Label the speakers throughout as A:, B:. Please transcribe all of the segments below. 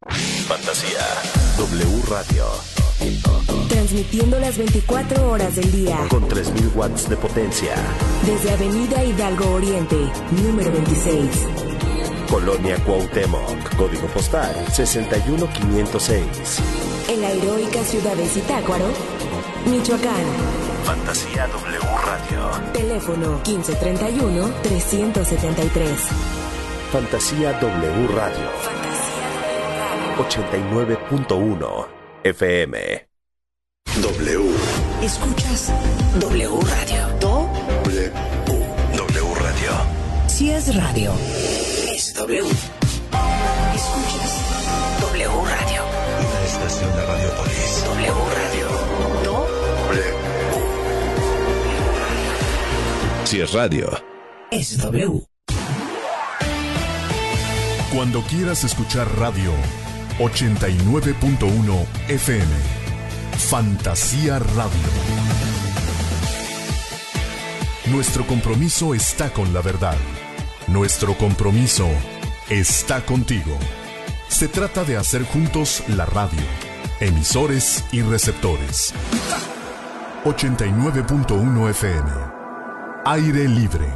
A: Fantasía W Radio.
B: Transmitiendo las 24 horas del día.
A: Con 3000 watts de potencia.
B: Desde Avenida Hidalgo Oriente, número 26.
A: Colonia Cuauhtémoc. Código postal 61506.
B: En la heroica ciudad de Zitácuaro, Michoacán.
A: Fantasía W Radio.
B: Teléfono 1531-373.
A: Fantasía W Radio. 89.1 FM.
C: W.
B: Escuchas W Radio.
C: W. W Radio.
B: Si es radio, es W. Escuchas W Radio.
C: Una estación de Radiopolis.
B: W Radio.
C: W.
A: Si es radio,
B: Es W.
D: Cuando quieras escuchar radio, 89.1 FM. Fantasía Radio. Nuestro compromiso está con la verdad. Nuestro compromiso está contigo. Se trata de hacer juntos la radio, emisores y receptores. 89.1 FM. Aire libre.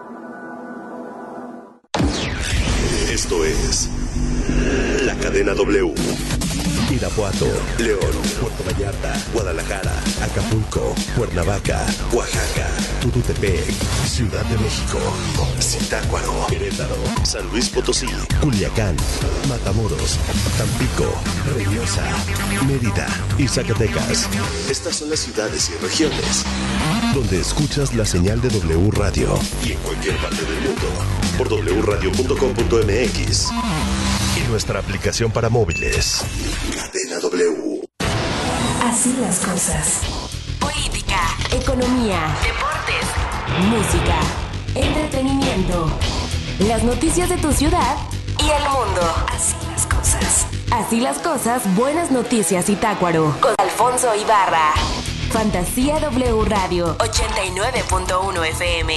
C: Esto es la cadena W. Irapuato, León, Puerto Vallarta, Guadalajara, Acapulco, Cuernavaca, Oaxaca, Tututepec, Ciudad de México, Zitácuaro, Querétaro, San Luis Potosí, Culiacán, Matamoros, Tampico, Reynosa, Mérida y Zacatecas. Estas son las ciudades y regiones donde escuchas la señal de W Radio y en cualquier parte del mundo por wradio.com.mx y nuestra aplicación para móviles. Cadena W.
B: Así las cosas. Política, economía, deportes, música, entretenimiento, las noticias de tu ciudad y el mundo. Así las cosas. Así las cosas, buenas noticias Zitácuaro. Con Alfonso Ibarra. Fantasía W Radio 89.1 FM.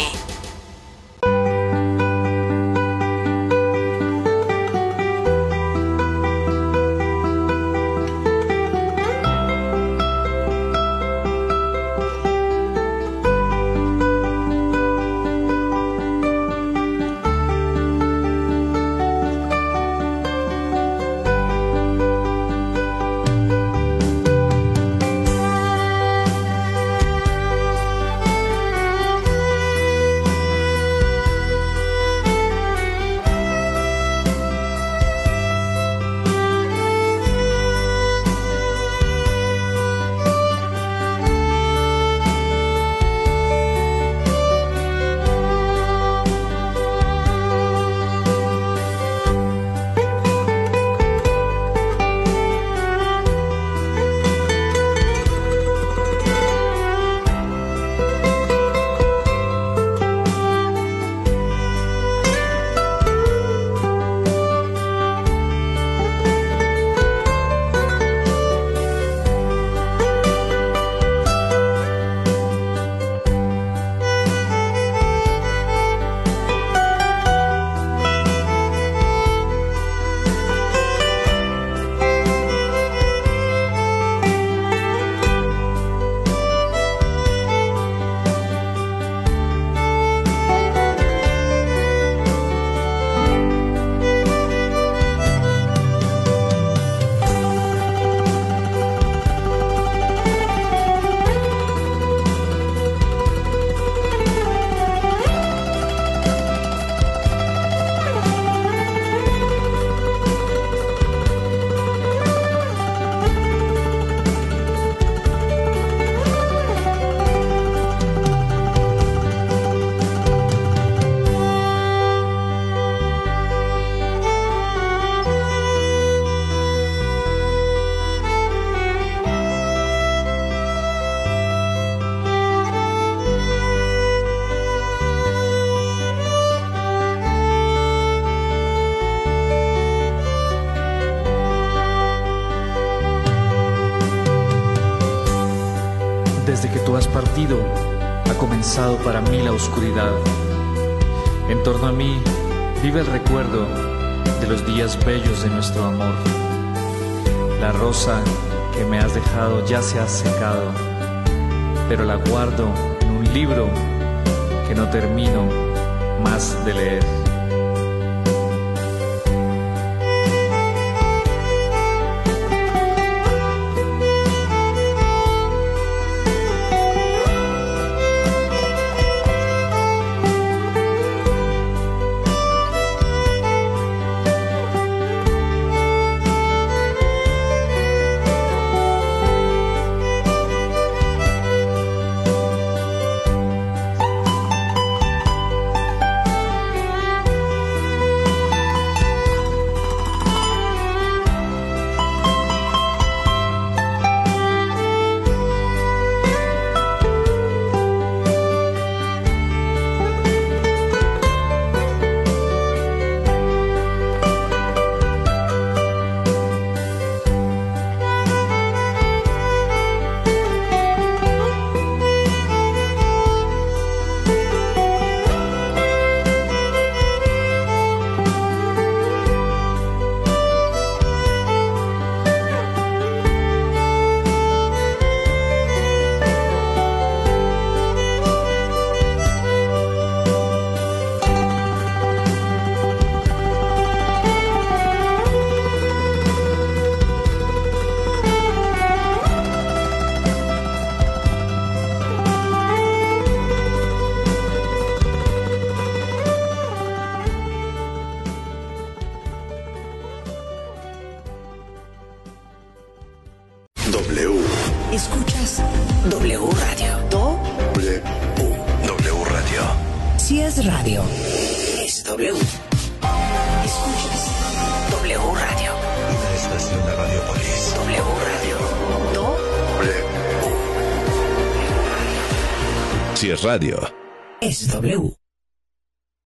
E: Desde que tú has partido, ha comenzado para mí la oscuridad. En torno a mí vive el recuerdo de los días bellos de nuestro amor. La rosa que me has dejado ya se ha secado, pero la guardo en un libro que no termino más de leer.
F: Escuchas W Radio. W
C: Radio.
F: Si es radio, es W. Escuchas W Radio.
C: Una estación de Radiopolis.
F: W Radio.
C: W.
A: Si es radio,
F: Es W.